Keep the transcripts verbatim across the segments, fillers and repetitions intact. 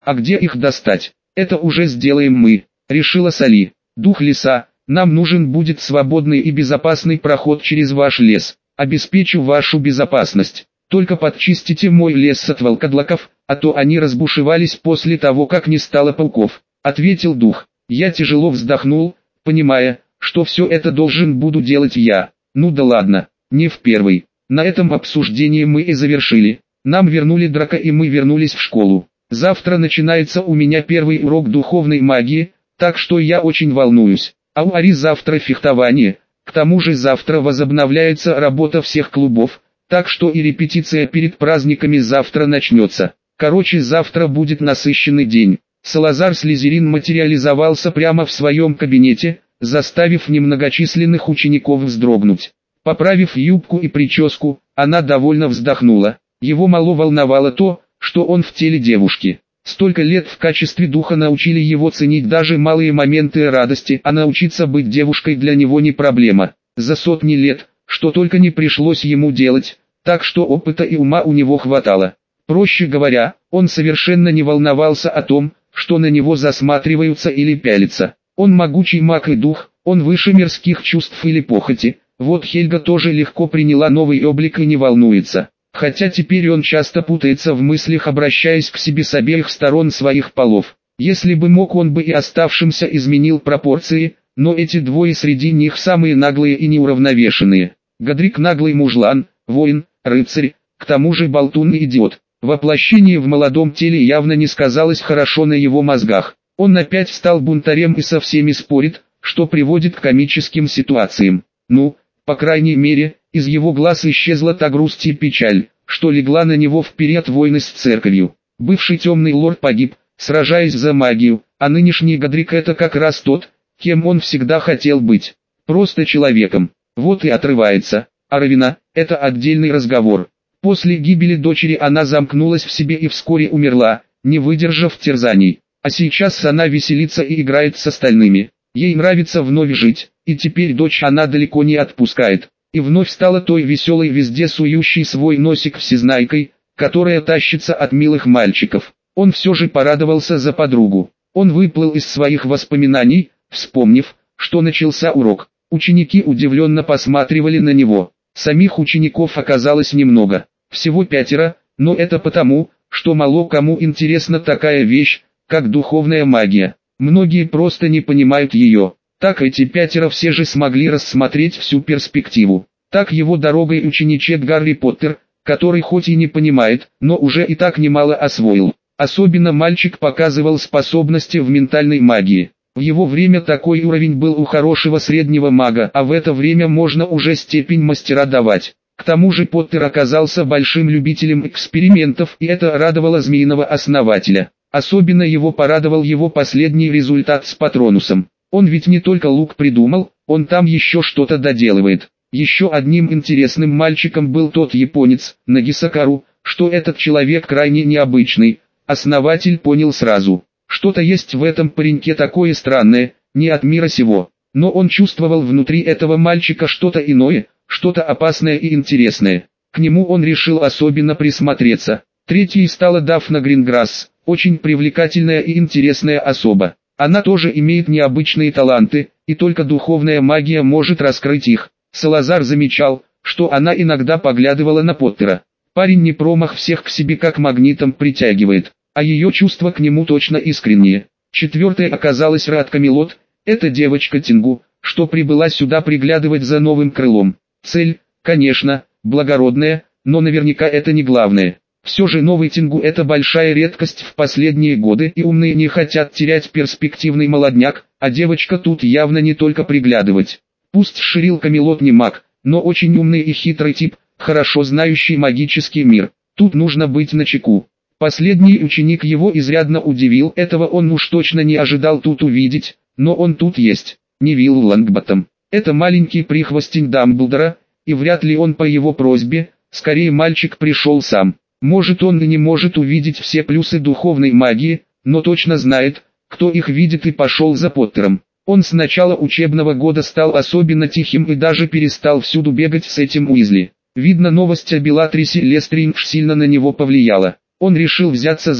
А где их достать? Это уже сделаем мы, решила Салли. Дух леса, нам нужен будет свободный и безопасный проход через ваш лес. Обеспечу вашу безопасность. Только подчистите мой лес от волкодлаков, а то они разбушевались после того, как не стало пауков, ответил дух. Я тяжело вздохнул, понимая, что все это должен буду делать я. Ну да ладно, не в первый. На этом обсуждение мы и завершили. Нам вернули Драка и мы вернулись в школу. Завтра начинается у меня первый урок духовной магии, так что я очень волнуюсь. А у Ари завтра фехтование, к тому же завтра возобновляется работа всех клубов, так что и репетиция перед праздниками завтра начнется. Короче, завтра будет насыщенный день. Салазар Слизерин материализовался прямо в своем кабинете, заставив немногочисленных учеников вздрогнуть. Поправив юбку и прическу, она довольно вздохнула. Его мало волновало то, что он в теле девушки. Столько лет в качестве духа научили его ценить даже малые моменты радости, а научиться быть девушкой для него не проблема. За сотни лет, что только не пришлось ему делать, так что опыта и ума у него хватало. Проще говоря, он совершенно не волновался о том, что на него засматриваются или пялятся. Он могучий маг и дух, он выше мирских чувств или похоти. Вот Хельга тоже легко приняла новый облик и не волнуется. Хотя теперь он часто путается в мыслях, обращаясь к себе с обеих сторон своих полов. Если бы мог, он бы и оставшимся изменил пропорции, но эти двое среди них самые наглые и неуравновешенные. Годрик наглый мужлан, воин, рыцарь, к тому же болтун и идиот. Воплощение в молодом теле явно не сказалось хорошо на его мозгах. Он опять стал бунтарем и со всеми спорит, что приводит к комическим ситуациям. Ну, по крайней мере, из его глаз исчезла та грусть и печаль, что легла на него в период войны с церковью. Бывший темный лорд погиб, сражаясь за магию, а нынешний Годрик — это как раз тот, кем он всегда хотел быть. Просто человеком. Вот и отрывается. А Равина — это отдельный разговор. После гибели дочери она замкнулась в себе и вскоре умерла, не выдержав терзаний. А сейчас она веселится и играет с остальными. Ей нравится вновь жить, и теперь дочь она далеко не отпускает. И вновь стала той веселой, везде сующей свой носик всезнайкой, которая тащится от милых мальчиков. Он все же порадовался за подругу. Он выплыл из своих воспоминаний, вспомнив, что начался урок. Ученики удивленно посматривали на него. Самих учеников оказалось немного, всего пятеро, но это потому, что мало кому интересна такая вещь, как духовная магия. Многие просто не понимают ее. Так эти пятеро все же смогли рассмотреть всю перспективу. Так его дорогой ученичек Гарри Поттер, который хоть и не понимает, но уже и так немало освоил. Особенно мальчик показывал способности в ментальной магии. В его время такой уровень был у хорошего среднего мага, а в это время можно уже степень мастера давать. К тому же Поттер оказался большим любителем экспериментов, и это радовало змеиного основателя. Особенно его порадовал его последний результат с Патронусом. Он ведь не только лук придумал, он там еще что-то доделывает. Еще одним интересным мальчиком был тот японец, Нагисакару, что этот человек крайне необычный. Основатель понял сразу. Что-то есть в этом пареньке такое странное, не от мира сего. Но он чувствовал внутри этого мальчика что-то иное, что-то опасное и интересное. К нему он решил особенно присмотреться. Третьей стала Дафна Гринграсс, очень привлекательная и интересная особа. Она тоже имеет необычные таланты, и только духовная магия может раскрыть их. Салазар замечал, что она иногда поглядывала на Поттера. Парень не промах, всех к себе как магнитом притягивает, а ее чувства к нему точно искренние. Четвертой оказалась Рад Камелот, это девочка Тингу, что прибыла сюда приглядывать за новым крылом. Цель, конечно, благородная, но наверняка это не главное. Все же новый Тингу — это большая редкость в последние годы, и умные не хотят терять перспективный молодняк, а девочка тут явно не только приглядывать. Пусть Ширил Камелот не маг, но очень умный и хитрый тип, хорошо знающий магический мир. Тут нужно быть начеку. Последний ученик его изрядно удивил, этого он уж точно не ожидал тут увидеть, но он тут есть. Невилл Лонгботтом. Это маленький прихвостень Дамблдора, и вряд ли он по его просьбе, скорее мальчик пришел сам. Может, он и не может увидеть все плюсы духовной магии, но точно знает, кто их видит, и пошел за Поттером. Он с начала учебного года стал особенно тихим и даже перестал всюду бегать с этим Уизли. Видно, новость о Белатрисе Лестрейндж сильно на него повлияла. Он решил взяться за ум.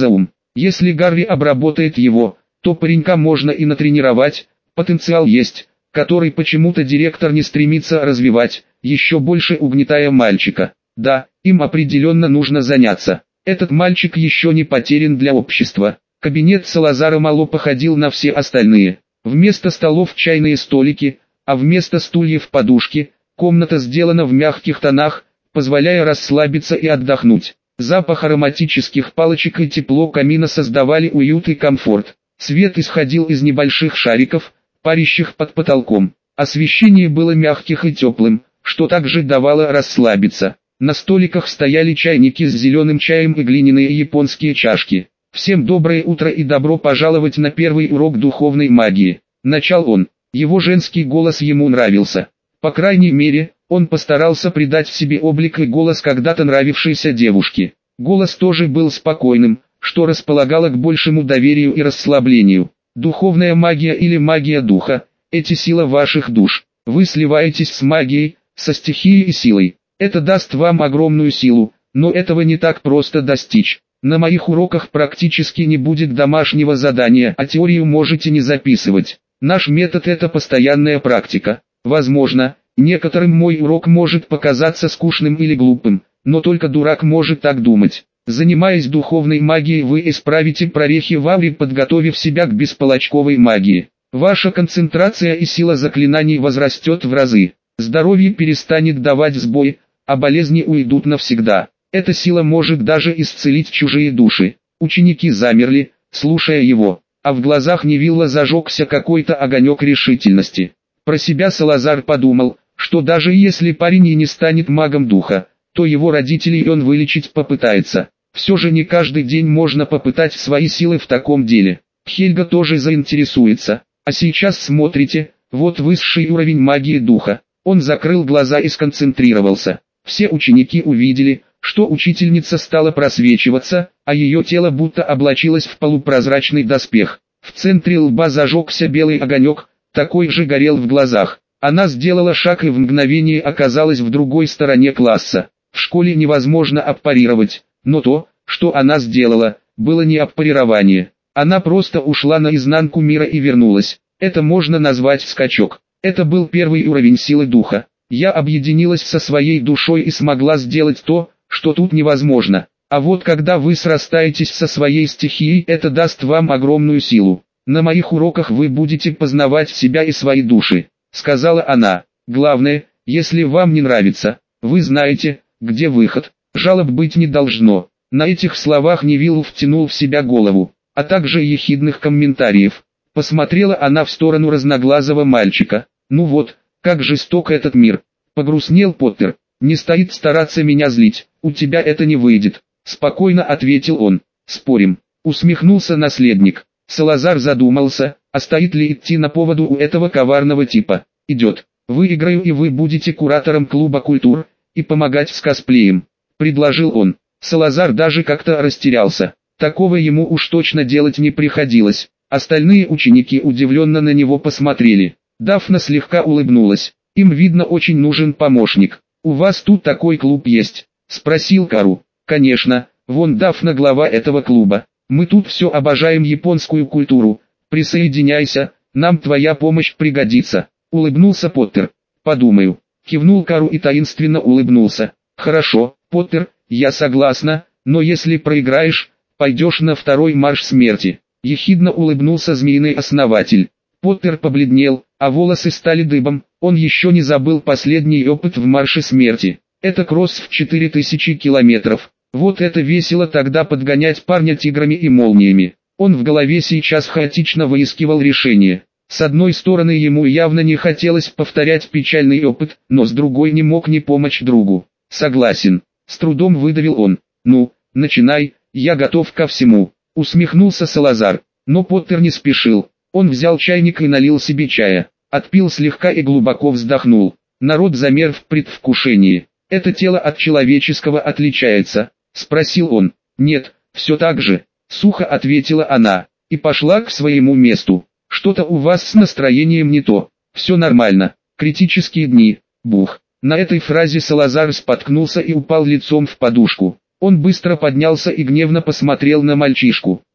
Если Гарри обработает его, то паренька можно и натренировать, потенциал есть, который почему-то директор не стремится развивать, еще больше угнетая мальчика. Да, им определенно нужно заняться. Этот мальчик еще не потерян для общества. Кабинет Салазара мало походил на все остальные. Вместо столов чайные столики, а вместо стульев подушки. Комната сделана в мягких тонах, позволяя расслабиться и отдохнуть. Запах ароматических палочек и тепло камина создавали уют и комфорт. Свет исходил из небольших шариков, парящих под потолком. Освещение было мягким и теплым, что также давало расслабиться. На столиках стояли чайники с зеленым чаем и глиняные японские чашки. «Всем доброе утро и добро пожаловать на первый урок духовной магии», — начал он. Его женский голос ему нравился. По крайней мере, он постарался придать себе облик и голос когда-то нравившейся девушке. Голос тоже был спокойным, что располагало к большему доверию и расслаблению. Духовная магия или магия духа – эти сила ваших душ. Вы сливаетесь с магией, со стихией и силой. Это даст вам огромную силу, но этого не так просто достичь. На моих уроках практически не будет домашнего задания, а теорию можете не записывать. Наш метод – это постоянная практика. Возможно, некоторым мой урок может показаться скучным или глупым, но только дурак может так думать. Занимаясь духовной магией, вы исправите прорехи в ауре, подготовив себя к бесполочковой магии. Ваша концентрация и сила заклинаний возрастет в разы. Здоровье перестанет давать сбой, а болезни уйдут навсегда. Эта сила может даже исцелить чужие души. Ученики замерли, слушая его, а в глазах Невилла зажегся какой-то огонек решительности. Про себя Салазар подумал, что даже если парень и не станет магом духа, то его родителей он вылечить попытается. Все же не каждый день можно попытать свои силы в таком деле. Хельга тоже заинтересуется. А сейчас смотрите, вот высший уровень магии духа. Он закрыл глаза и сконцентрировался. Все ученики увидели, что учительница стала просвечиваться, а ее тело будто облачилось в полупрозрачный доспех. В центре лба зажегся белый огонек, такой же горел в глазах. Она сделала шаг и в мгновение оказалась в другой стороне класса. В школе невозможно аппарировать, но то, что она сделала, было не аппарирование. Она просто ушла наизнанку мира и вернулась. Это можно назвать скачок. Это был первый уровень силы духа. Я объединилась со своей душой и смогла сделать то, что тут невозможно. А вот когда вы срастаетесь со своей стихией, это даст вам огромную силу. На моих уроках вы будете познавать себя и свои души, сказала она. Главное, если вам не нравится, вы знаете, где выход. Жалоб быть не должно. На этих словах Невилл втянул в себя голову, а также ехидных комментариев. Посмотрела она в сторону разноглазого мальчика. Ну вот, как жесток этот мир. Погрустнел Поттер. Не стоит стараться меня злить, у тебя это не выйдет. Спокойно ответил он. Спорим. Усмехнулся наследник. Салазар задумался, а стоит ли идти на поводу у этого коварного типа. Идет. Выиграю и вы будете куратором клуба культур, и помогать с косплеем. Предложил он. Салазар даже как-то растерялся. Такого ему уж точно делать не приходилось. Остальные ученики удивленно на него посмотрели. Дафна слегка улыбнулась. Им видно очень нужен помощник. «У вас тут такой клуб есть?» – спросил Кару. «Конечно, вон Дафна глава этого клуба. Мы тут все обожаем японскую культуру. Присоединяйся, нам твоя помощь пригодится», – улыбнулся Поттер. «Подумаю», – кивнул Кару и таинственно улыбнулся. «Хорошо, Поттер, я согласна, но если проиграешь, пойдешь на второй марш смерти», – ехидно улыбнулся змеиный основатель. Поттер побледнел, а волосы стали дыбом. Он еще не забыл последний опыт в марше смерти. Это кросс в четыре тысячи километров. Вот это весело тогда подгонять парня тиграми и молниями. Он в голове сейчас хаотично выискивал решение. С одной стороны ему явно не хотелось повторять печальный опыт, но с другой не мог не помочь другу. «Согласен», — с трудом выдавил он. «Ну, начинай, я готов ко всему», — усмехнулся Салазар. Но Поттер не спешил. Он взял чайник и налил себе чая. Отпил слегка и глубоко вздохнул. Народ замер в предвкушении. «Это тело от человеческого отличается?» – спросил он. «Нет, все так же», – сухо ответила она, и пошла к своему месту. «Что-то у вас с настроением не то. Все нормально. Критические дни. Бух». На этой фразе Салазар споткнулся и упал лицом в подушку. Он быстро поднялся и гневно посмотрел на мальчишку.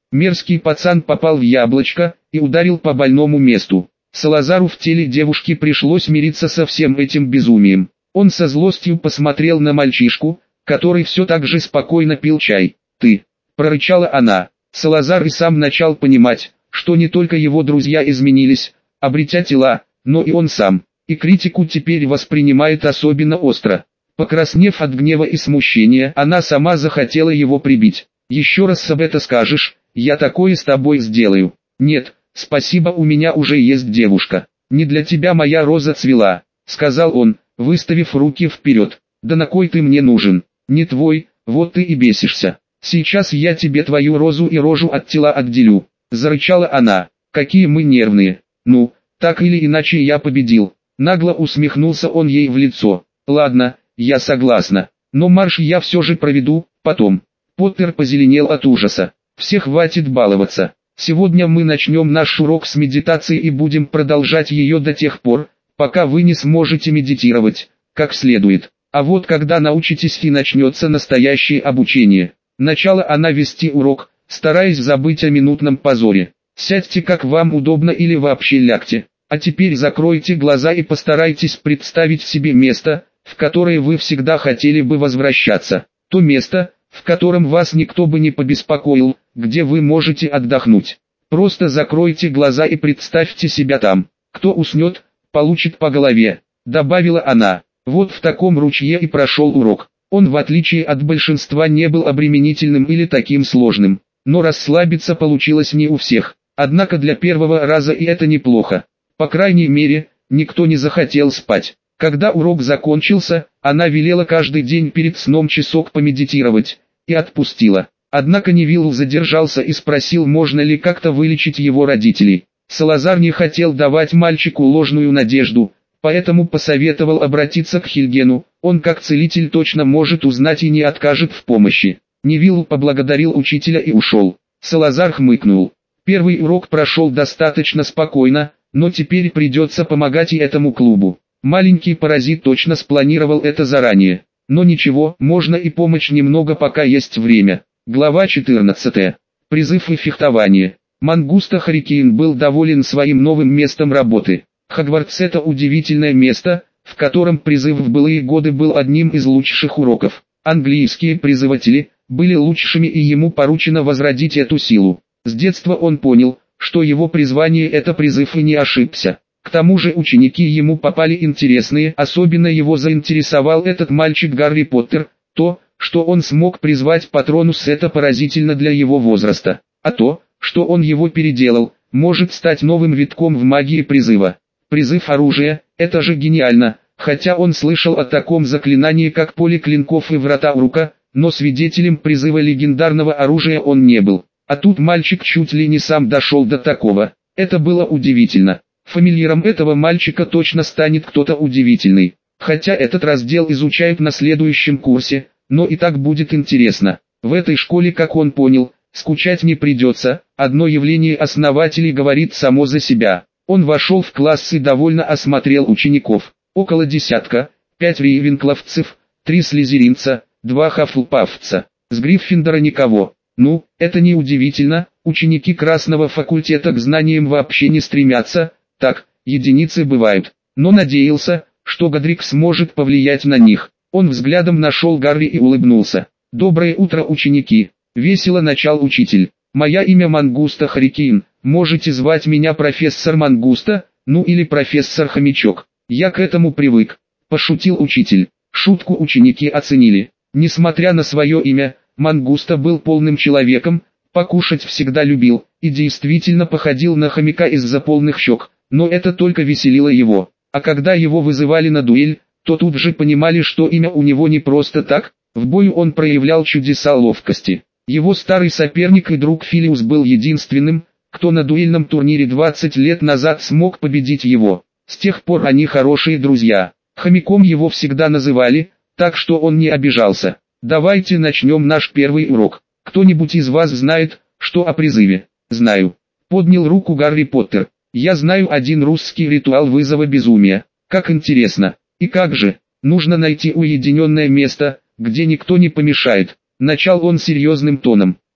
Мерзкий пацан попал в яблочко и ударил по больному месту. Салазару в теле девушки пришлось мириться со всем этим безумием. Он со злостью посмотрел на мальчишку, который все так же спокойно пил чай. «Ты!» – прорычала она. Салазар и сам начал понимать, что не только его друзья изменились, обретя тела, но и он сам. И критику теперь воспринимает особенно остро. Покраснев от гнева и смущения, она сама захотела его прибить. «Еще раз об это скажешь, я такое с тобой сделаю». «Нет, спасибо, у меня уже есть девушка. Не для тебя моя роза цвела», — сказал он, выставив руки вперед. «Да на кой ты мне нужен? Не твой, вот ты и бесишься. Сейчас я тебе твою розу и рожу от тела отделю», — зарычала она. «Какие мы нервные. Ну, так или иначе я победил». Нагло усмехнулся он ей в лицо. «Ладно, я согласна, но марш я все же проведу, потом». Поттер позеленел от ужаса. «Всех хватит баловаться. Сегодня мы начнем наш урок с медитации и будем продолжать ее до тех пор, пока вы не сможете медитировать, как следует. А вот когда научитесь и начнется настоящее обучение». Начала она вести урок, стараясь забыть о минутном позоре. «Сядьте как вам удобно или вообще лягте. А теперь закройте глаза и постарайтесь представить себе место, в которое вы всегда хотели бы возвращаться. То место, в котором вас никто бы не побеспокоил, где вы можете отдохнуть. Просто закройте глаза и представьте себя там. Кто уснет, получит по голове», — добавила она. Вот в таком ручье и прошел урок. Он, в отличие от большинства, не был обременительным или таким сложным. Но расслабиться получилось не у всех. Однако для первого раза и это неплохо. По крайней мере, никто не захотел спать. Когда урок закончился, она велела каждый день перед сном часок помедитировать, и отпустила. Однако Невилл задержался и спросил, можно ли как-то вылечить его родителей. Салазар не хотел давать мальчику ложную надежду, поэтому посоветовал обратиться к Хильгену, он как целитель точно может узнать и не откажет в помощи. Невилл поблагодарил учителя и ушел. Салазар хмыкнул. Первый урок прошел достаточно спокойно, но теперь придется помогать и этому клубу. Маленький паразит точно спланировал это заранее. Но ничего, можно и помочь немного, пока есть время. Глава четырнадцатая. Призыв и фехтование. Мангуста Харикейн был доволен своим новым местом работы. Хогвартс — это удивительное место, в котором призыв в былые годы был одним из лучших уроков. Английские призыватели были лучшими, и ему поручено возродить эту силу. С детства он понял, что его призвание — это призыв, и не ошибся. К тому же ученики ему попали интересные, особенно его заинтересовал этот мальчик Гарри Поттер. То, что он смог призвать Патронус, это поразительно для его возраста. А то, что он его переделал, может стать новым витком в магии призыва. Призыв оружия — это же гениально, хотя он слышал о таком заклинании, как поле клинков и врата Урука, но свидетелем призыва легендарного оружия он не был. А тут мальчик чуть ли не сам дошел до такого. Это было удивительно. Фамильяром этого мальчика точно станет кто-то удивительный. Хотя этот раздел изучают на следующем курсе, но и так будет интересно. В этой школе, как он понял, скучать не придется, одно явление основателей говорит само за себя. Он вошел в класс и довольно осмотрел учеников. Около десятка, пять рейвенкловцев, три слизеринца, два хафлпафца. С Гриффиндора никого. Ну, это не удивительно, ученики Красного факультета к знаниям вообще не стремятся. Так, единицы бывают. Но надеялся, что Годрик сможет повлиять на них. Он взглядом нашел Гарри и улыбнулся. «Доброе утро, ученики!» — весело начал учитель. «Моя имя Мангуста Харикейн, можете звать меня профессор Мангуста, ну или профессор Хомячок. Я к этому привык», — пошутил учитель. Шутку ученики оценили. Несмотря на свое имя, Мангуста был полным человеком, покушать всегда любил, и действительно походил на хомяка из-за полных щек, но это только веселило его. А когда его вызывали на дуэль, то тут же понимали, что имя у него не просто так. В бою он проявлял чудеса ловкости. Его старый соперник и друг Филиус был единственным, кто на дуэльном турнире двадцать лет назад смог победить его. С тех пор они хорошие друзья. Хомяком его всегда называли, так что он не обижался. «Давайте начнем наш первый урок. Кто-нибудь из вас знает, что о призыве?» «Знаю», — поднял руку Гарри Поттер. «Я знаю один русский ритуал вызова безумия. Как интересно. И как же? Нужно найти уединенное место, где никто не помешает». Начал он серьезным тоном.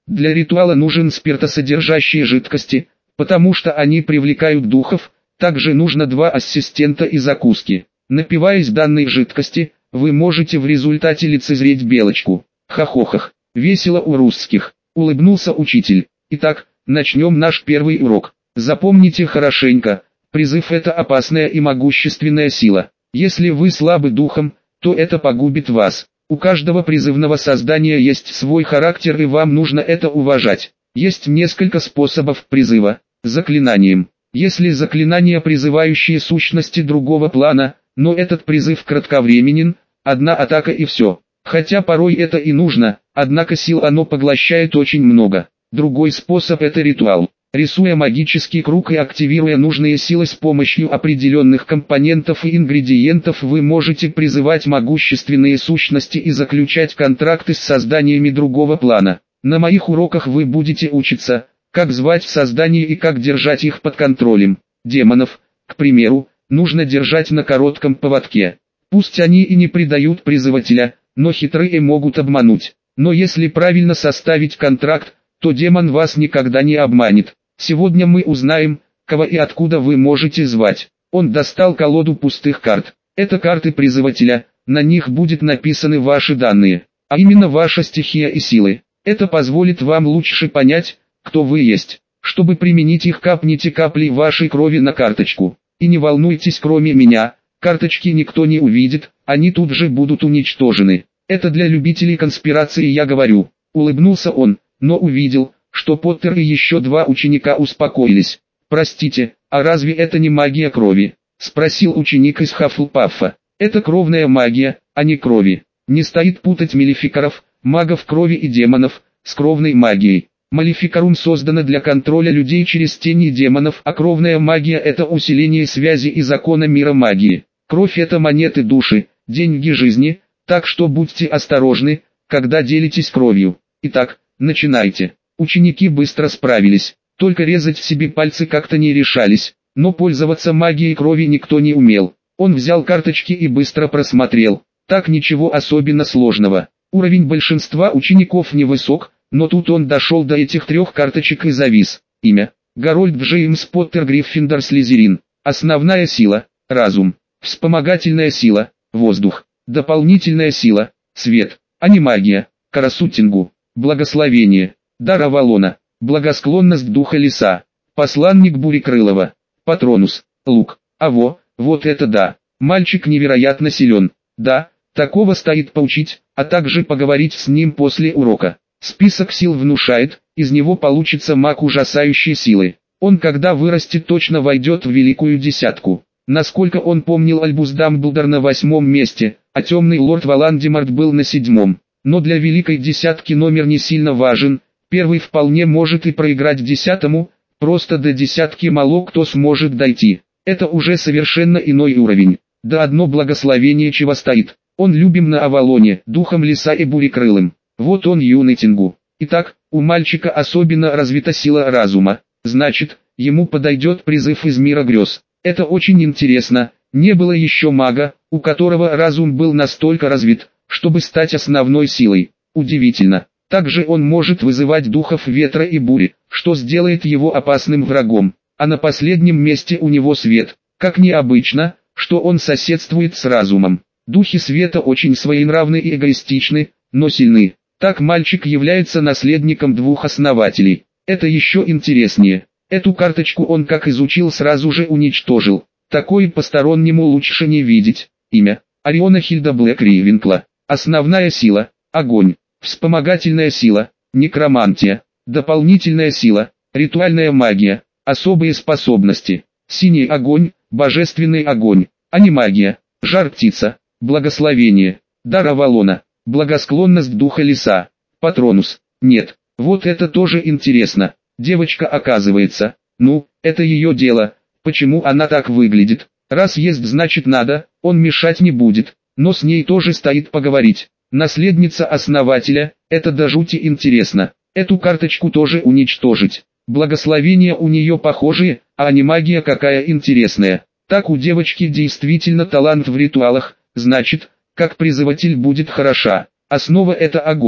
Для ритуала нужен спиртосодержащие жидкости, потому что они привлекают духов. Также нужно два ассистента и закуски. Напиваясь данной жидкости, вы можете в результате лицезреть белочку. Хохохах. Весело у русских. Улыбнулся учитель. Итак, начнем наш первый урок. Запомните хорошенько. Призыв — это опасная и могущественная сила. Если вы слабы духом, то это погубит вас. У каждого призывного создания есть свой характер, и вам нужно это уважать. Есть несколько способов призыва. Заклинанием. Если заклинания, призывающие сущности другого плана, но этот призыв кратковременен, одна атака и все. Хотя порой это и нужно, однако сил оно поглощает очень много. Другой способ — это ритуал. Рисуя магический круг и активируя нужные силы с помощью определенных компонентов и ингредиентов, вы можете призывать могущественные сущности и заключать контракты с созданиями другого плана. На моих уроках вы будете учиться, как звать в создание и как держать их под контролем. Демонов, к примеру, нужно держать на коротком поводке. Пусть они и не предают призывателя, но хитрые могут обмануть. Но если правильно составить контракт, то демон вас никогда не обманет. Сегодня мы узнаем, кого и откуда вы можете звать. Он достал колоду пустых карт. Это карты призывателя, на них будут написаны ваши данные, а именно ваша стихия и силы. Это позволит вам лучше понять, кто вы есть. Чтобы применить их, капните капли вашей крови на карточку. И не волнуйтесь, кроме меня, карточки никто не увидит, они тут же будут уничтожены. Это для любителей конспирации я говорю. Улыбнулся он, но увидел, что Поттер и еще два ученика успокоились. «Простите, а разве это не магия крови?» — спросил ученик из Хаффлпаффа. «Это кровная магия, а не крови. Не стоит путать малефикаров, магов крови и демонов, с кровной магией. Малефикарум создано для контроля людей через тени демонов, а кровная магия — это усиление связи и закона мира магии. Кровь — это монеты души, деньги жизни, так что будьте осторожны, когда делитесь кровью. Итак, начинайте». Ученики быстро справились, только резать себе пальцы как-то не решались, но пользоваться магией крови никто не умел. Он взял карточки и быстро просмотрел. Так ничего особенно сложного. Уровень большинства учеников невысок, но тут он дошел до этих трех карточек и завис. Имя: Гарольд Джеймс Поттер, Гриффиндор, Слизерин. Основная сила — разум. Вспомогательная сила — воздух. Дополнительная сила — свет, а не магия. Карасутингу — благословение. Дар Авалона — благосклонность духа леса. Посланник Бурекрылова — Патронус, лук. Аво, вот это да. Мальчик невероятно силен. Да, такого стоит поучить, а также поговорить с ним после урока. Список сил внушает, из него получится маг ужасающей силы. Он, когда вырастет, точно войдет в великую десятку. Насколько он помнил, Альбус Дамблдор на восьмом месте, а темный лорд Волан-де-Морт был на седьмом. Но для великой десятки номер не сильно важен. Первый вполне может и проиграть десятому, просто до десятки мало кто сможет дойти. Это уже совершенно иной уровень. Да одно благословение чего стоит. Он любим на Авалоне, духом леса и бурекрылым. Вот он юный Тингу. Итак, у мальчика особенно развита сила разума. Значит, ему подойдет призыв из мира грез. Это очень интересно. Не было еще мага, у которого разум был настолько развит, чтобы стать основной силой. Удивительно. Также он может вызывать духов ветра и бури, что сделает его опасным врагом. А на последнем месте у него свет. Как необычно, что он соседствует с разумом. Духи света очень своенравны и эгоистичны, но сильны. Так мальчик является наследником двух основателей. Это еще интереснее. Эту карточку он как изучил, сразу же уничтожил. Такое постороннему лучше не видеть. Имя: Ориона Хильда Блэк Ривенкла. Основная сила — огонь. Вспомогательная сила — некромантия. Дополнительная сила — ритуальная магия. Особые способности: синий огонь, божественный огонь, а не магия. Жар-птица, благословение. Дар Авалона, благосклонность духа леса. Патронус. Нет, вот это тоже интересно. Девочка, оказывается. Ну, это ее дело. Почему она так выглядит? Раз есть, значит надо, он мешать не будет. Но с ней тоже стоит поговорить. Наследница основателя, это до жути интересно. Эту карточку тоже уничтожить. Благословения у нее похожие, а не магия какая интересная. Так у девочки действительно талант в ритуалах, значит, как призыватель будет хороша. Основа — это огонь.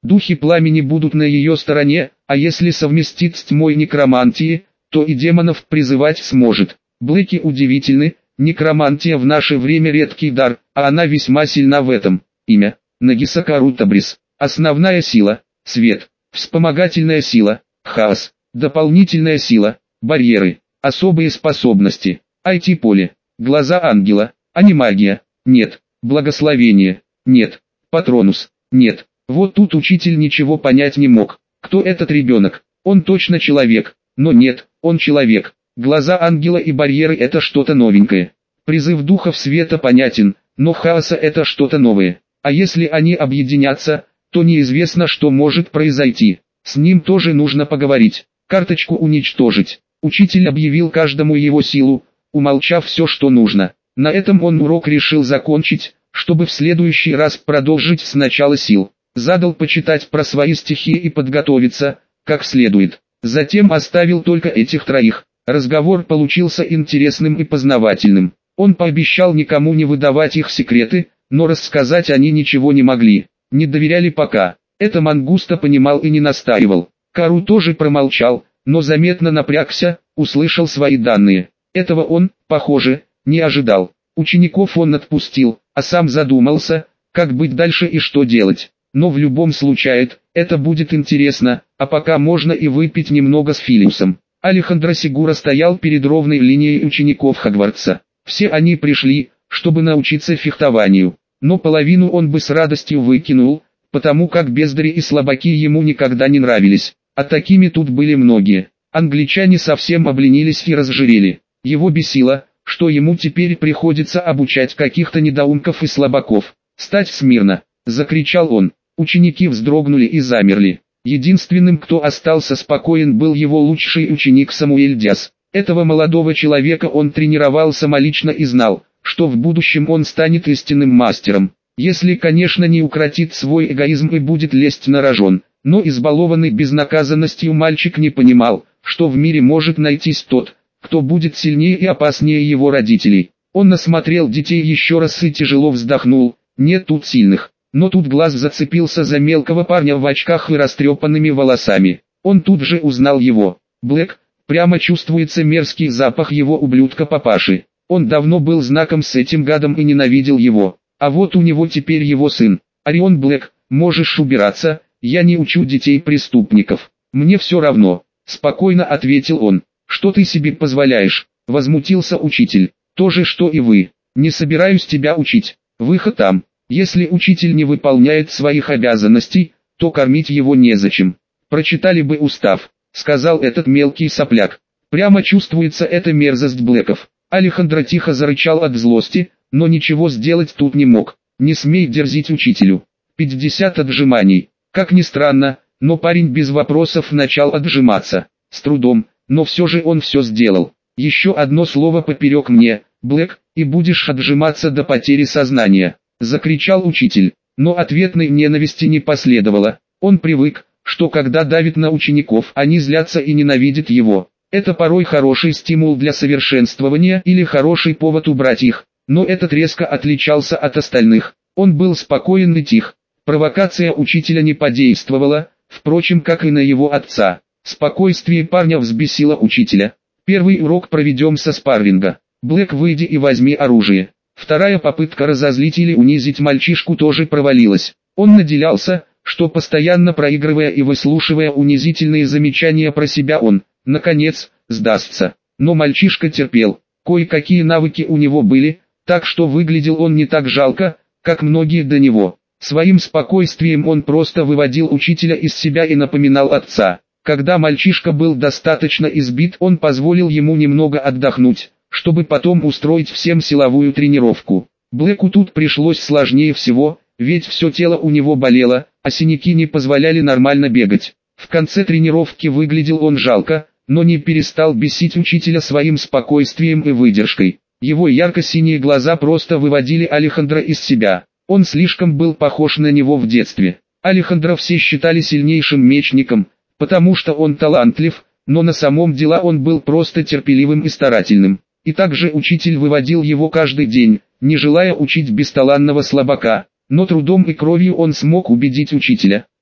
Духи пламени будут на ее стороне, а если совместит с тьмой некромантии, то и демонов призывать сможет. Блэки удивительны, некромантия в наше время редкий дар, а она весьма сильна в этом. Имя – Нагиса Карутабрис. Основная сила – свет. Вспомогательная сила – хаос. Дополнительная сила – барьеры. Особые способности – ай ти-поле. Глаза ангела – анимагия. Нет. Благословение. Нет. Патронус. Нет. Вот тут учитель ничего понять не мог. Кто этот ребенок? Он точно человек. Но нет, он человек. Глаза ангела и барьеры — это что-то новенькое. Призыв духов света понятен, но хаоса — это что-то новое. А если они объединятся, то неизвестно, что может произойти. С ним тоже нужно поговорить. Карточку уничтожить. Учитель объявил каждому его силу, умолчав все, что нужно. На этом он урок решил закончить, чтобы в следующий раз продолжить с начала сил. Задал почитать про свои стихии и подготовиться, как следует. Затем оставил только этих троих. Разговор получился интересным и познавательным. Он пообещал никому не выдавать их секреты, но рассказать они ничего не могли. Не доверяли пока. Это Мангуста понимал и не настаивал. Кару тоже промолчал, но заметно напрягся, услышал свои данные. Этого он, похоже, не ожидал. Учеников он отпустил, а сам задумался, как быть дальше и что делать. Но в любом случае, это будет интересно, а пока можно и выпить немного с Филиусом. Алехандро Сегура стоял перед ровной линией учеников Хогвартса. Все они пришли, чтобы научиться фехтованию. Но половину он бы с радостью выкинул, потому как бездари и слабаки ему никогда не нравились. А такими тут были многие. Англичане совсем обленились и разжирели. Его бесило, что ему теперь приходится обучать каких-то недоумков и слабаков. «Стать смирно!» — закричал он. Ученики вздрогнули и замерли. Единственным, кто остался спокоен, был его лучший ученик Самуэль Диас. Этого молодого человека он тренировал самолично и знал, что в будущем он станет истинным мастером. Если, конечно, не укротит свой эгоизм и будет лезть на рожон. Но избалованный безнаказанностью мальчик не понимал, что в мире может найтись тот, кто будет сильнее и опаснее его родителей. Он насмотрел детей еще раз и тяжело вздохнул. Нет тут сильных. Но тут глаз зацепился за мелкого парня в очках и растрепанными волосами. Он тут же узнал его. Блэк, прямо чувствуется мерзкий запах его ублюдка-папаши. Он давно был знаком с этим гадом и ненавидел его. А вот у него теперь его сын. Орион Блэк, можешь убираться, я не учу детей преступников. Мне все равно, спокойно ответил он. Что ты себе позволяешь? Возмутился учитель. То же, что и вы. Не собираюсь тебя учить. Выход там. Если учитель не выполняет своих обязанностей, то кормить его незачем. Прочитали бы устав, сказал этот мелкий сопляк. Прямо чувствуется эта мерзость Блэков. Алехандро тихо зарычал от злости, но ничего сделать тут не мог. Не смей дерзить учителю. пятьдесят отжиманий. Как ни странно, но парень без вопросов начал отжиматься. С трудом, но все же он все сделал. Еще одно слово поперек мне, Блэк, и будешь отжиматься до потери сознания. Закричал учитель, но ответной ненависти не последовало. Он привык, что когда давит на учеников, они злятся и ненавидят его. Это порой хороший стимул для совершенствования или хороший повод убрать их, но этот резко отличался от остальных. Он был спокоен и тих. Провокация учителя не подействовала, впрочем, как и на его отца. Спокойствие парня взбесило учителя. Первый урок проведем со спарринга. Блэк, выйди и возьми оружие. Вторая попытка разозлить или унизить мальчишку тоже провалилась. Он наделялся, что постоянно проигрывая и выслушивая унизительные замечания про себя он, наконец, сдастся. Но мальчишка терпел. Кое-какие навыки у него были, так что выглядел он не так жалко, как многие до него. Своим спокойствием он просто выводил учителя из себя и напоминал отца. Когда мальчишка был достаточно избит, он позволил ему немного отдохнуть, чтобы потом устроить всем силовую тренировку. Блэку тут пришлось сложнее всего, ведь все тело у него болело, а синяки не позволяли нормально бегать. В конце тренировки выглядел он жалко, но не перестал бесить учителя своим спокойствием и выдержкой. Его ярко-синие глаза просто выводили Алехандро из себя. Он слишком был похож на него в детстве. Алехандро все считали сильнейшим мечником, потому что он талантлив, но на самом деле он был просто терпеливым и старательным. И также учитель выводил его каждый день, не желая учить бесталанного слабака, но трудом и кровью он смог убедить учителя.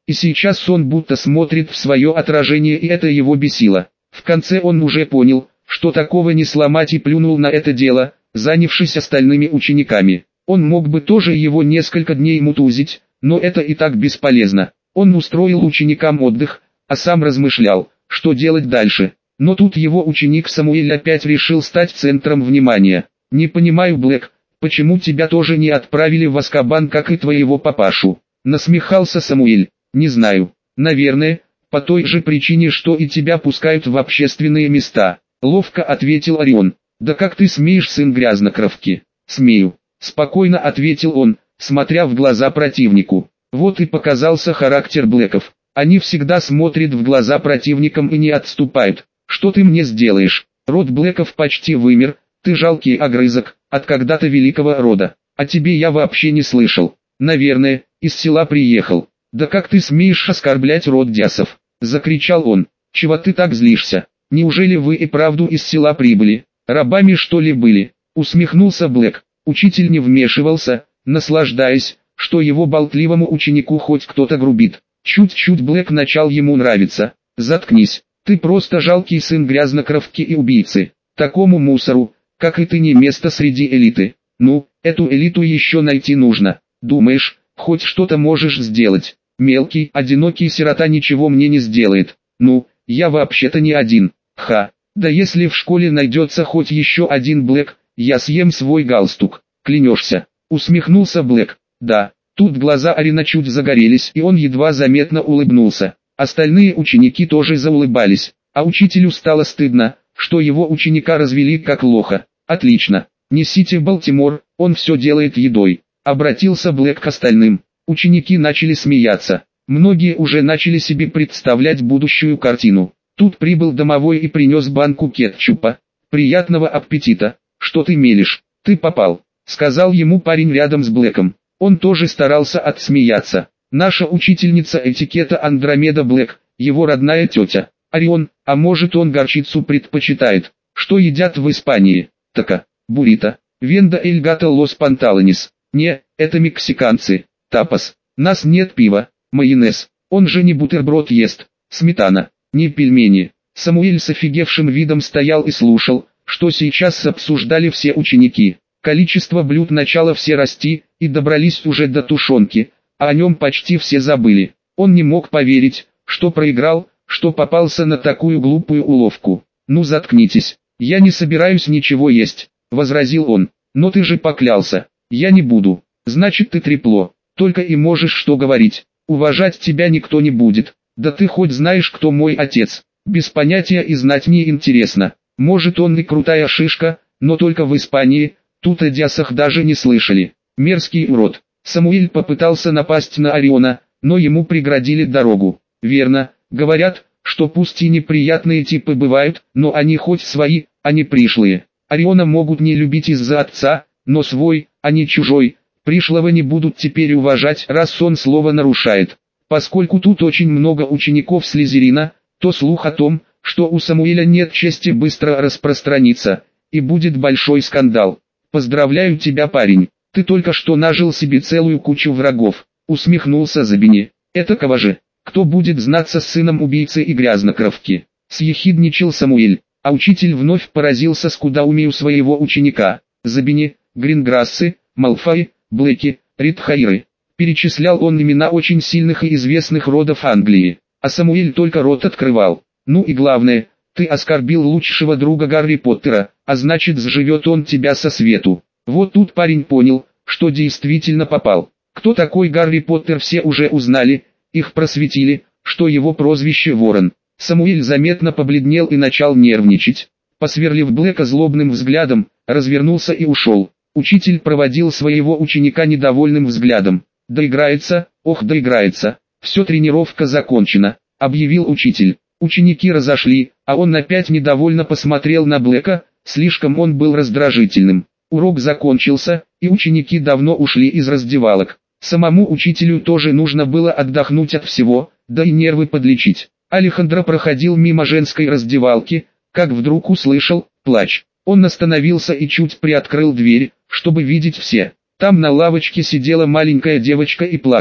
И сейчас он будто смотрит в свое отражение, и это его бесило. В конце он уже понял, что такого не сломать, и плюнул на это дело, занявшись остальными учениками. Он мог бы тоже его несколько дней мутузить, но это и так бесполезно. Он устроил ученикам отдых, а сам размышлял, что делать дальше. Но тут его ученик Самуэль опять решил стать центром внимания. «Не понимаю, Блэк, почему тебя тоже не отправили в Азкабан, как и твоего папашу?» Насмехался Самуэль. «Не знаю. Наверное, по той же причине, что и тебя пускают в общественные места», — ловко ответил Орион. «Да как ты смеешь, сын грязнокровки?» «Смею», — спокойно ответил он, смотря в глаза противнику. Вот и показался характер Блэков. Они всегда смотрят в глаза противникам и не отступают. «Что ты мне сделаешь? Род Блэков почти вымер, ты жалкий огрызок, от когда-то великого рода. О тебе я вообще не слышал. Наверное, из села приехал». «Да как ты смеешь оскорблять род Дясов?» — закричал он. «Чего ты так злишься? Неужели вы и правду из села прибыли? Рабами что ли были?» — усмехнулся Блэк. Учитель не вмешивался, наслаждаясь, что его болтливому ученику хоть кто-то грубит. Чуть-чуть Блэк начал ему нравиться. «Заткнись, ты просто жалкий сын грязнокровки и убийцы. Такому мусору, как и ты, не место среди элиты. Ну, эту элиту еще найти нужно. Думаешь, хоть что-то можешь сделать? Мелкий, одинокий сирота ничего мне не сделает. Ну, я вообще-то не один. Ха, да если в школе найдется хоть еще один Блэк, я съем свой галстук. Клянешься?» — усмехнулся Блэк. «Да». Тут глаза Орина чуть загорелись, и он едва заметно улыбнулся. Остальные ученики тоже заулыбались, а учителю стало стыдно, что его ученика развели как лоха. «Отлично, несите в Балтимор, он все делает едой», — обратился Блэк к остальным. Ученики начали смеяться. Многие уже начали себе представлять будущую картину. Тут прибыл домовой и принес банку кетчупа. «Приятного аппетита!» «Что ты мелешь? Ты попал», — сказал ему парень рядом с Блэком. Он тоже старался отсмеяться. «Наша учительница этикета Андромеда Блэк, его родная тетя. Орион, а может он горчицу предпочитает? Что едят в Испании?» «Така, буррито, венда эль гато лос панталонис». «Не, это мексиканцы. Тапас. Нас нет пива. Майонез. Он же не бутерброд ест. Сметана. Не пельмени». Самуэль с офигевшим видом стоял и слушал, что сейчас обсуждали все ученики. Количество блюд начало все расти, и добрались уже до тушенки, а о нем почти все забыли. Он не мог поверить, что проиграл, что попался на такую глупую уловку. «Ну заткнитесь, я не собираюсь ничего есть», — возразил он. «Но ты же поклялся». «Я не буду». «Значит ты трепло, только и можешь что говорить. Уважать тебя никто не будет. Да ты хоть знаешь, кто мой отец?» «Без понятия, и знать не интересно. Может он и крутая шишка, но только в Испании, тут о Дясах даже не слышали. Мерзкий урод». Самуэль попытался напасть на Ориона, но ему преградили дорогу. «Верно, говорят, что пусть и неприятные типы бывают, но они хоть свои, а не пришлые. Ориона могут не любить из-за отца, но свой, а не чужой. Пришлого не будут теперь уважать, раз он слово нарушает. Поскольку тут очень много учеников Слизерина, то слух о том, что у Самуэля нет чести, быстро распространится, и будет большой скандал. Поздравляю тебя, парень, ты только что нажил себе целую кучу врагов», — усмехнулся Забини. «Этакого же, кто будет знаться с сыном убийцы и грязнокровки?» — съехидничал Самуэль, а учитель вновь поразился скудоумию своего ученика. Забини, Гринграссы, Малфай, Блэки, Ридхайры. Перечислял он имена очень сильных и известных родов Англии, а Самуэль только рот открывал. «Ну и главное, ты оскорбил лучшего друга Гарри Поттера, а значит сживет он тебя со свету». Вот тут парень понял, что действительно попал. Кто такой Гарри Поттер, все уже узнали, их просветили, что его прозвище Ворон. Самуэль заметно побледнел и начал нервничать. Посверлив Блэка злобным взглядом, развернулся и ушел. Учитель проводил своего ученика недовольным взглядом. «Доиграется, ох доиграется, все, тренировка закончена», — объявил учитель. Ученики разошли, а он опять недовольно посмотрел на Блэка, слишком он был раздражительным. Урок закончился, и ученики давно ушли из раздевалок. Самому учителю тоже нужно было отдохнуть от всего, да и нервы подлечить. Алехандро проходил мимо женской раздевалки, как вдруг услышал плач. Он остановился и чуть приоткрыл дверь, чтобы видеть все. Там на лавочке сидела маленькая девочка и плакала.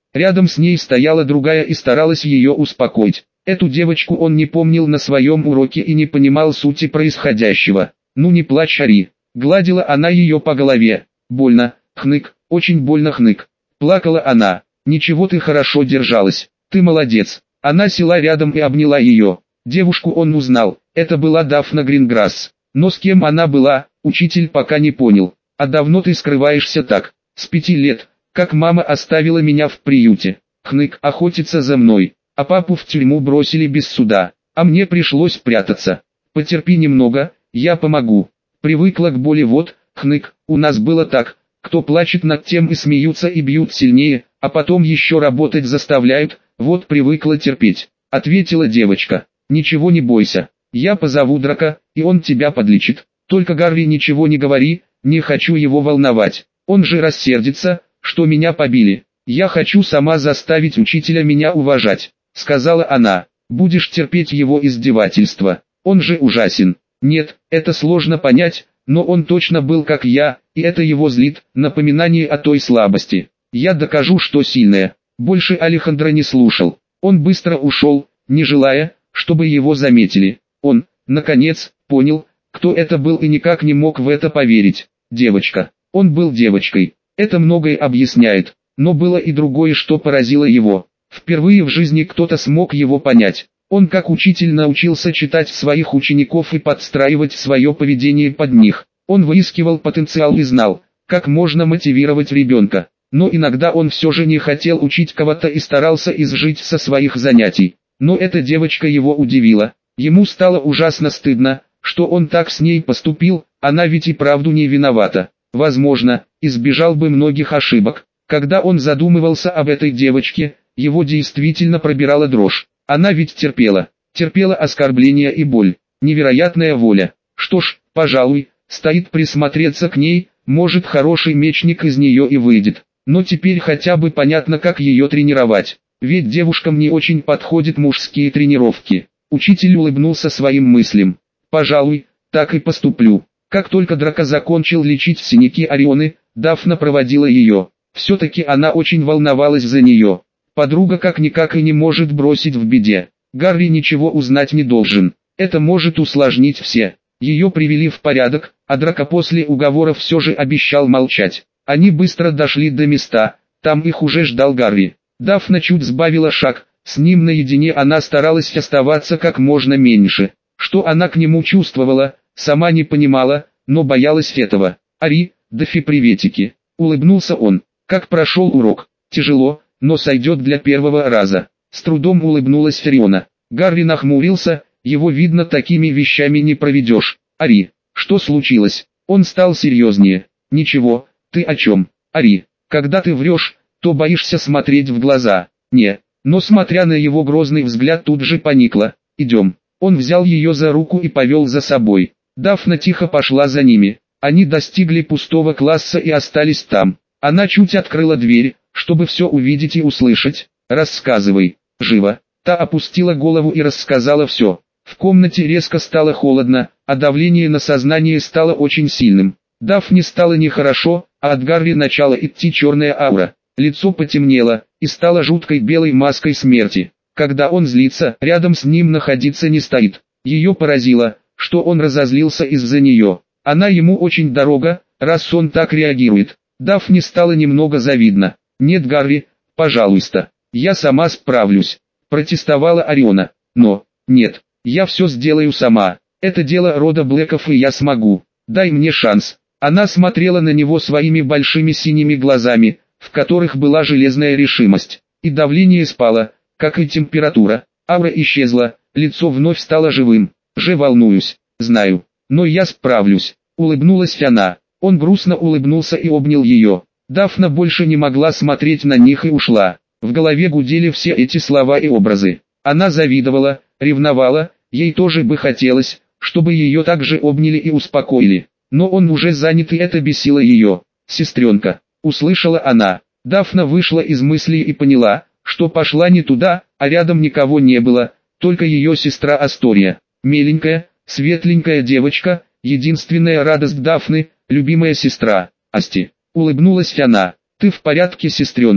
Рядом с ней стояла другая и старалась ее успокоить. Эту девочку он не помнил на своем уроке и не понимал сути происходящего. «Ну не плачь, Ари». Гладила она ее по голове. «Больно, хнык, очень больно, хнык». Плакала она. «Ничего, ты хорошо держалась. Ты молодец». Она села рядом и обняла ее. Девушку он узнал. Это была Дафна Гринграсс. Но с кем она была, учитель пока не понял. «А давно ты скрываешься так?» «С пяти лет, как мама оставила меня в приюте. Хнык, охотится за мной. А папу в тюрьму бросили без суда. А мне пришлось прятаться. Потерпи немного, я помогу». Привыкла к боли, вот, хнык, у нас было так. Кто плачет над тем и смеются и бьют сильнее, а потом еще работать заставляют, вот привыкла терпеть. Ответила девочка. «Ничего не бойся. Я позову Драка, и он тебя подлечит. Только Гарри ничего не говори, не хочу его волновать. Он же рассердится, что меня побили. Я хочу сама заставить учителя меня уважать», — сказала она. «Будешь терпеть его издевательства. Он же ужасен». «Нет, это сложно понять, но он точно был как я, и это его злит, напоминание о той слабости. Я докажу, что сильная». Больше Алехандро не слушал. Он быстро ушел, не желая, чтобы его заметили. Он, наконец, понял, кто это был, и никак не мог в это поверить. Девочка. Он был девочкой. Это многое объясняет. Но было и другое, что поразило его. Впервые в жизни кто-то смог его понять. Он как учитель научился читать своих учеников и подстраивать свое поведение под них. Он выискивал потенциал и знал, как можно мотивировать ребенка. Но иногда он все же не хотел учить кого-то и старался изжить со своих занятий. Но эта девочка его удивила. Ему стало ужасно стыдно, что он так с ней поступил, она ведь и правду не виновата. Возможно, избежал бы многих ошибок. Когда он задумывался об этой девочке, его действительно пробирала дрожь. Она ведь терпела, терпела оскорбления и боль. Невероятная воля. Что ж, пожалуй, стоит присмотреться к ней, может, хороший мечник из нее и выйдет. Но теперь хотя бы понятно, как ее тренировать. Ведь девушкам не очень подходят мужские тренировки. Учитель улыбнулся своим мыслям. «Пожалуй, так и поступлю». Как только Драко закончил лечить синяки Орионы, Дафна проводила ее. Все-таки она очень волновалась за нее. Подруга как-никак и не может бросить в беде. Гарри ничего узнать не должен. Это может усложнить все. Ее привели в порядок, а Драко после уговора все же обещал молчать. Они быстро дошли до места, там их уже ждал Гарри. Дафна чуть сбавила шаг, с ним наедине она старалась оставаться как можно меньше. Что она к нему чувствовала, сама не понимала, но боялась этого. «Ари, Дафи, приветики», — улыбнулся он. «Как прошел урок?» «Тяжело, но сойдет для первого раза». С трудом улыбнулась Фиона. Гарри нахмурился, его видно такими вещами не проведешь. «Ари, что случилось?» Он стал серьезнее. «Ничего, ты о чем?» «Ари, когда ты врешь, то боишься смотреть в глаза». «Не». Но смотря на его грозный взгляд, тут же поникла. «Идем». Он взял ее за руку и повел за собой. Дафна тихо пошла за ними. Они достигли пустого класса и остались там. Она чуть открыла дверь, чтобы все увидеть и услышать. «Рассказывай, живо». Та опустила голову и рассказала все. В комнате резко стало холодно, а давление на сознание стало очень сильным. Дафне стало нехорошо, а от Гарри начала идти черная аура. Лицо потемнело и стало жуткой белой маской смерти. Когда он злится, рядом с ним находиться не стоит. Ее поразило, что он разозлился из-за нее. Она ему очень дорога, раз он так реагирует. Дафне стало немного завидно. «Нет, Гарри, пожалуйста, я сама справлюсь», — протестовала Ориона. «Но, нет, я все сделаю сама. Это дело рода Блэков, и я смогу. Дай мне шанс». Она смотрела на него своими большими синими глазами, в которых была железная решимость. И давление спало, как и температура. Аура исчезла, лицо вновь стало живым. «Же волнуюсь, знаю, но я справлюсь», — улыбнулась она. Он грустно улыбнулся и обнял ее. Дафна больше не могла смотреть на них и ушла. В голове гудели все эти слова и образы. Она завидовала, ревновала, ей тоже бы хотелось, чтобы ее также обняли и успокоили. Но он уже занят, и это бесило ее. «Сестренка», — услышала она. Дафна вышла из мыслей и поняла, что пошла не туда, а рядом никого не было, только ее сестра Астория. Миленькая, светленькая девочка, единственная радость Дафны, любимая сестра. «Асти», — улыбнулась она. «Ты в порядке, сестренка?»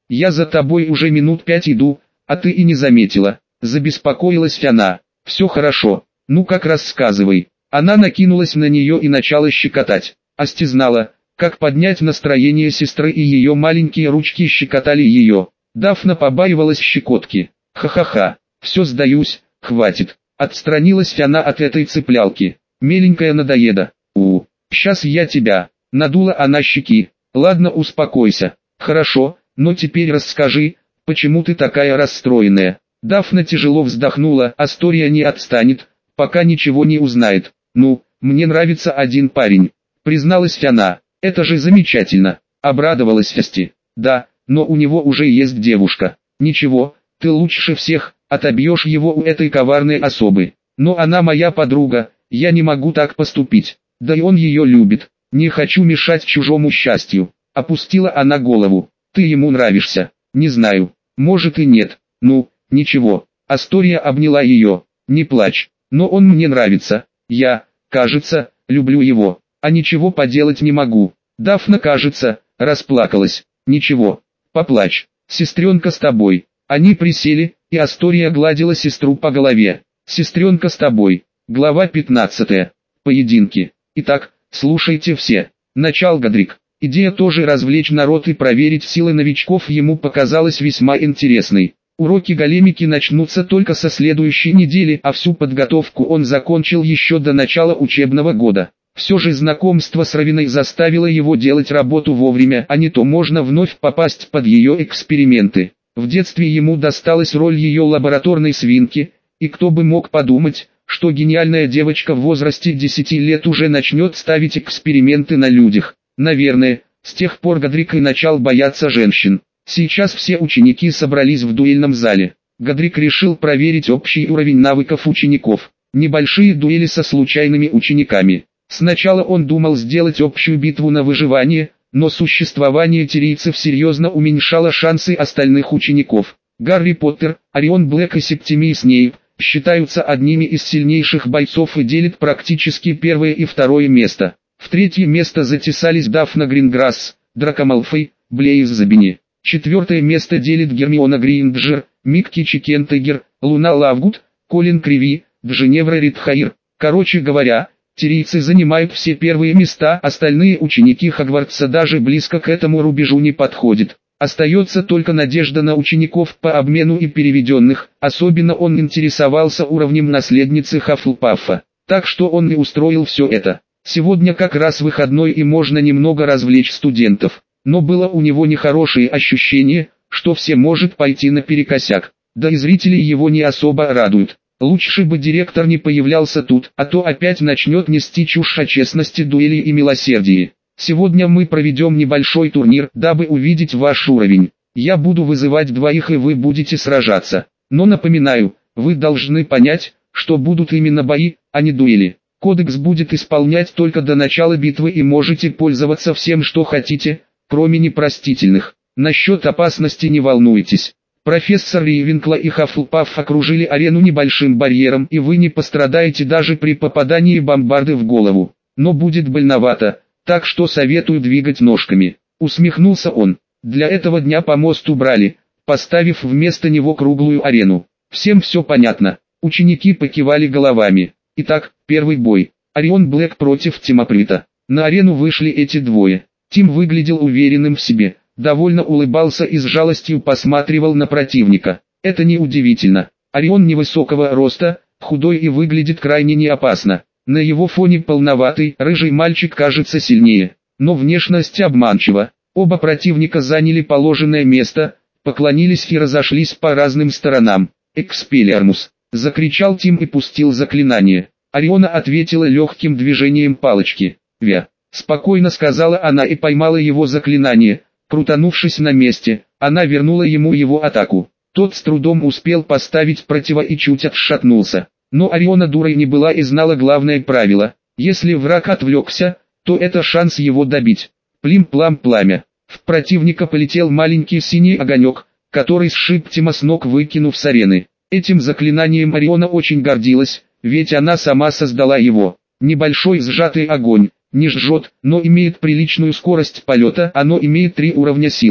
Я за тобой уже минут пять иду, а ты и не заметила. Забеспокоилась она. Все хорошо, ну как рассказывай. Она накинулась на нее и начала щекотать. Асти знала, как поднять настроение сестры, и ее маленькие ручки щекотали ее. Дафна побаивалась щекотки. Ха-ха-ха, все сдаюсь, хватит. Отстранилась она от этой цыплялки. Миленькая надоеда. У, сейчас я тебя. Надула она щеки. Ладно, успокойся. Хорошо, но теперь расскажи, почему ты такая расстроенная. Дафна тяжело вздохнула. Астория не отстанет, пока ничего не узнает. Ну, мне нравится один парень. Призналась она. Это же замечательно. Обрадовалась Асти. Да, но у него уже есть девушка. Ничего, ты лучше всех, отобьешь его у этой коварной особы. Но она моя подруга, я не могу так поступить. Да и он ее любит. Не хочу мешать чужому счастью. Опустила она голову. Ты ему нравишься. Не знаю, может и нет. Ну, ничего. Астория обняла ее. Не плачь, но он мне нравится. Я, кажется, люблю его, а ничего поделать не могу. Дафна, кажется, расплакалась. Ничего, поплачь, сестренка с тобой. Они присели, и Астория гладила сестру по голове. Сестренка с тобой. Глава пятнадцатая. Поединки. Итак, слушайте все. Начал Годрик. Идея тоже развлечь народ и проверить силы новичков ему показалась весьма интересной. Уроки големики начнутся только со следующей недели, а всю подготовку он закончил еще до начала учебного года. Все же знакомство с Равиной заставило его делать работу вовремя, а не то можно вновь попасть под ее эксперименты. В детстве ему досталась роль ее лабораторной свинки, и кто бы мог подумать, что гениальная девочка в возрасте десяти лет уже начнет ставить эксперименты на людях. Наверное, с тех пор Годрик и начал бояться женщин. Сейчас все ученики собрались в дуэльном зале. Годрик решил проверить общий уровень навыков учеников. Небольшие дуэли со случайными учениками. Сначала он думал сделать общую битву на выживание, но существование тирийцев серьезно уменьшало шансы остальных учеников. Гарри Поттер, Орион Блэк и Септимий Снейп считаются одними из сильнейших бойцов и делят практически первое и второе место. В третье место затесались Дафна Гринграсс, Драко Малфой, Блейз Забини. Четвертое место делит Гермиона Грейнджер, Микки Чикентегер, Луна Лавгуд, Колин Криви, Джиневра Ридхаир. Короче говоря, тирийцы занимают все первые места, остальные ученики Хогвартса даже близко к этому рубежу не подходят. Остается только надежда на учеников по обмену и переведенных, особенно он интересовался уровнем наследницы Хафлпаффа. Так что он и устроил все это. Сегодня как раз выходной и можно немного развлечь студентов. Но было у него нехорошее ощущение, что все может пойти наперекосяк. Да и зрители его не особо радуют. Лучше бы директор не появлялся тут, а то опять начнет нести чушь о честности, дуэли и милосердии. Сегодня мы проведем небольшой турнир, дабы увидеть ваш уровень. Я буду вызывать двоих, и вы будете сражаться. Но напоминаю, вы должны понять, что будут именно бои, а не дуэли. Кодекс будет исполнять только до начала битвы, и можете пользоваться всем, что хотите, кроме непростительных. Насчет опасности не волнуйтесь. Профессор Рейвенкла и Хафлпафф окружили арену небольшим барьером, и вы не пострадаете даже при попадании бомбарды в голову. Но будет больновато, так что советую двигать ножками. Усмехнулся он. Для этого дня помост убрали, поставив вместо него круглую арену. Всем все понятно. Ученики покивали головами. Итак, первый бой. Орион Блэк против Тима Прита. На арену вышли эти двое. Тим выглядел уверенным в себе, довольно улыбался и с жалостью посматривал на противника. Это не удивительно. Орион невысокого роста, худой и выглядит крайне неопасно. На его фоне полноватый, рыжий мальчик кажется сильнее, но внешность обманчива. Оба противника заняли положенное место, поклонились и разошлись по разным сторонам. «Экспеллиармус!» — закричал Тим и пустил заклинание. Ориона ответила легким движением палочки. «Вя!» — спокойно сказала она и поймала его заклинание. Крутанувшись на месте, она вернула ему его атаку. Тот с трудом успел поставить противо и чуть отшатнулся. Но Ориона дурой не была и знала главное правило. Если враг отвлекся, то это шанс его добить. Плим-плам-пламя. В противника полетел маленький синий огонек, который сшиб Тима с ног, выкинув с арены. Этим заклинанием Ориона очень гордилась, ведь она сама создала его. Небольшой сжатый огонь, не жжет, но имеет приличную скорость полета, оно имеет три уровня силы.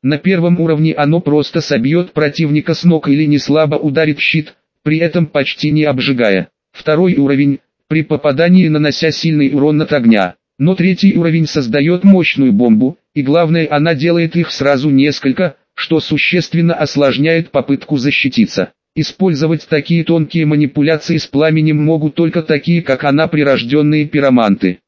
На первом уровне оно просто собьет противника с ног или неслабо ударит в щит, при этом почти не обжигая. Второй уровень, при попадании нанося сильный урон от огня. Но третий уровень создает мощную бомбу, и главное, она делает их сразу несколько, что существенно осложняет попытку защититься. Использовать такие тонкие манипуляции с пламенем могут только такие, как она, прирожденные пироманты.